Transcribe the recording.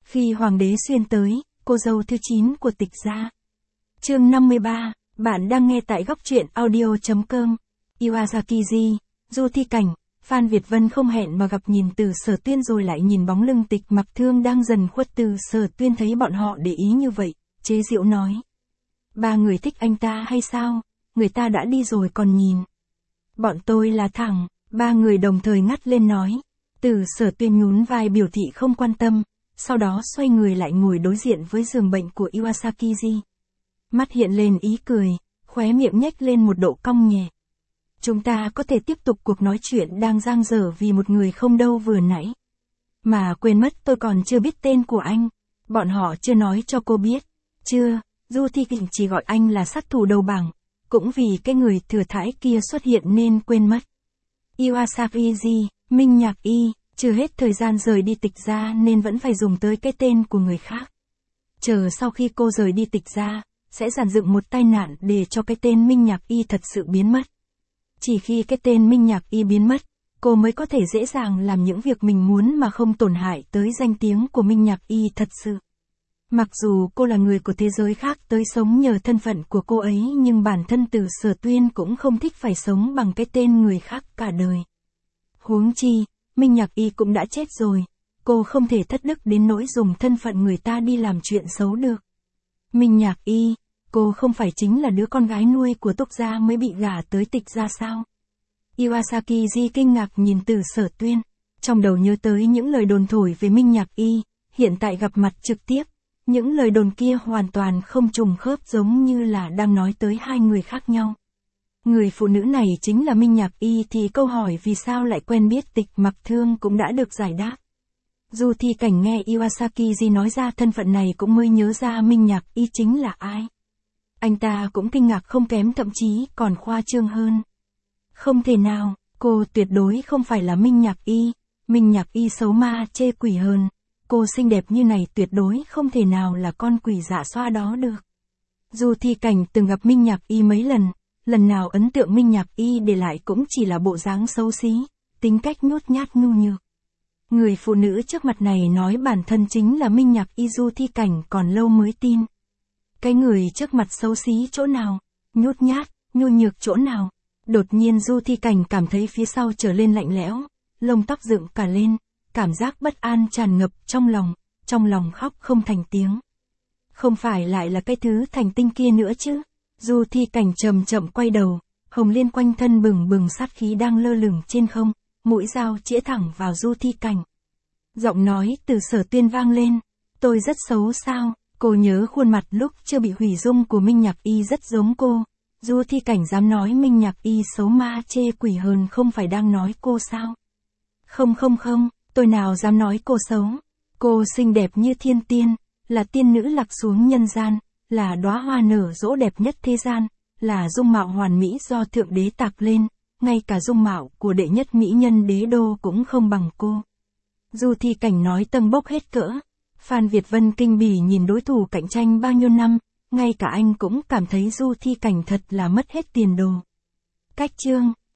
Khi hoàng đế xuyên tới, cô dâu thứ 9 của Tịch gia. Chương 53, bạn đang nghe tại góc truyện audio.com. Iwasaki, Du Thi Cảnh, Phan Việt Vân không hẹn mà gặp nhìn Từ Sở Tuyên rồi lại nhìn bóng lưng Tịch Mặc Thương đang dần khuất. Từ Sở Tuyên thấy bọn họ để ý như vậy, chế giễu nói. Ba người thích anh ta hay sao? Người ta đã đi rồi còn nhìn. Bọn tôi là thẳng, ba người đồng thời ngắt lên nói. Từ Sở Tuyên nhún vai biểu thị không quan tâm, sau đó xoay người lại ngồi đối diện với giường bệnh của Iwasaki. Mắt hiện lên ý cười, khóe miệng nhếch lên một độ cong nhẹ. Chúng ta có thể tiếp tục cuộc nói chuyện đang dang dở vì một người không đâu vừa nãy. Mà quên mất tôi còn chưa biết tên của anh. Bọn họ chưa nói cho cô biết. Chưa, Du Thi Cảnh chỉ gọi anh là sát thủ đầu bảng. Cũng vì cái người thừa thãi kia xuất hiện nên quên mất. Iwasaki, Minh Nhạc Y, chưa hết thời gian rời đi Tịch gia nên vẫn phải dùng tới cái tên của người khác. Chờ sau khi cô rời đi Tịch gia, sẽ dàn dựng một tai nạn để cho cái tên Minh Nhạc Y thật sự biến mất. Chỉ khi cái tên Minh Nhạc Y biến mất, cô mới có thể dễ dàng làm những việc mình muốn mà không tổn hại tới danh tiếng của Minh Nhạc Y thật sự. Mặc dù cô là người của thế giới khác tới sống nhờ thân phận của cô ấy nhưng bản thân Từ Sở Tuyên cũng không thích phải sống bằng cái tên người khác cả đời. Huống chi, Minh Nhạc Y cũng đã chết rồi, cô không thể thất đức đến nỗi dùng thân phận người ta đi làm chuyện xấu được. Minh Nhạc Y, cô không phải chính là đứa con gái nuôi của Túc gia mới bị gả tới Tịch gia sao? Iwasaki kinh ngạc nhìn Từ Sở Tuyên, trong đầu nhớ tới những lời đồn thổi về Minh Nhạc Y, hiện tại gặp mặt trực tiếp, những lời đồn kia hoàn toàn không trùng khớp giống như là đang nói tới hai người khác nhau. Người phụ nữ này chính là Minh Nhạc Y thì câu hỏi vì sao lại quen biết Tịch Mặc Thương cũng đã được giải đáp. Du Thi Cảnh nghe Iwasaki nói ra thân phận này cũng mới nhớ ra Minh Nhạc Y chính là ai. Anh ta cũng kinh ngạc không kém thậm chí còn khoa trương hơn. Không thể nào, cô tuyệt đối không phải là Minh Nhạc Y, Minh Nhạc Y xấu ma chê quỷ hơn. Cô xinh đẹp như này tuyệt đối không thể nào là con quỷ dạ xoa đó được. Du Thi Cảnh từng gặp Minh Nhạc Y mấy lần nào ấn tượng Minh Nhạc Y để lại cũng chỉ là bộ dáng xấu xí, tính cách nhút nhát nhu nhược. Người phụ nữ trước mặt này nói bản thân chính là Minh Nhạc Y, Du Thi Cảnh còn lâu mới tin. Cái người trước mặt xấu xí chỗ nào, nhút nhát, nhu nhược chỗ nào. Đột nhiên Du Thi Cảnh cảm thấy phía sau trở lên lạnh lẽo, lông tóc dựng cả lên, cảm giác bất an tràn ngập trong lòng khóc không thành tiếng. Không phải lại là cái thứ thành tinh kia nữa chứ? Du Thi Cảnh chậm chậm quay đầu, hồng liên quanh thân bừng bừng sát khí đang lơ lửng trên không, mũi dao chĩa thẳng vào Du Thi Cảnh. Giọng nói Từ Sở Tuyên vang lên, tôi rất xấu sao? Cô nhớ khuôn mặt lúc chưa bị hủy dung của Minh Nhạc Y rất giống cô. Du Thi Cảnh dám nói Minh Nhạc Y xấu ma chê quỷ hơn không phải đang nói cô sao? Không, tôi nào dám nói cô xấu. Cô xinh đẹp như thiên tiên, là tiên nữ lạc xuống nhân gian, là đóa hoa nở rỗ đẹp nhất thế gian, là dung mạo hoàn mỹ do Thượng Đế tạc lên, ngay cả dung mạo của đệ nhất mỹ nhân đế đô cũng không bằng cô. Du Thi Cảnh nói tâng bốc hết cỡ. Phan Việt Vân kinh bỉ nhìn đối thủ cạnh tranh bao nhiêu năm, ngay cả anh cũng cảm thấy Du Thi Cảnh thật là mất hết tiền đồ. Cách chương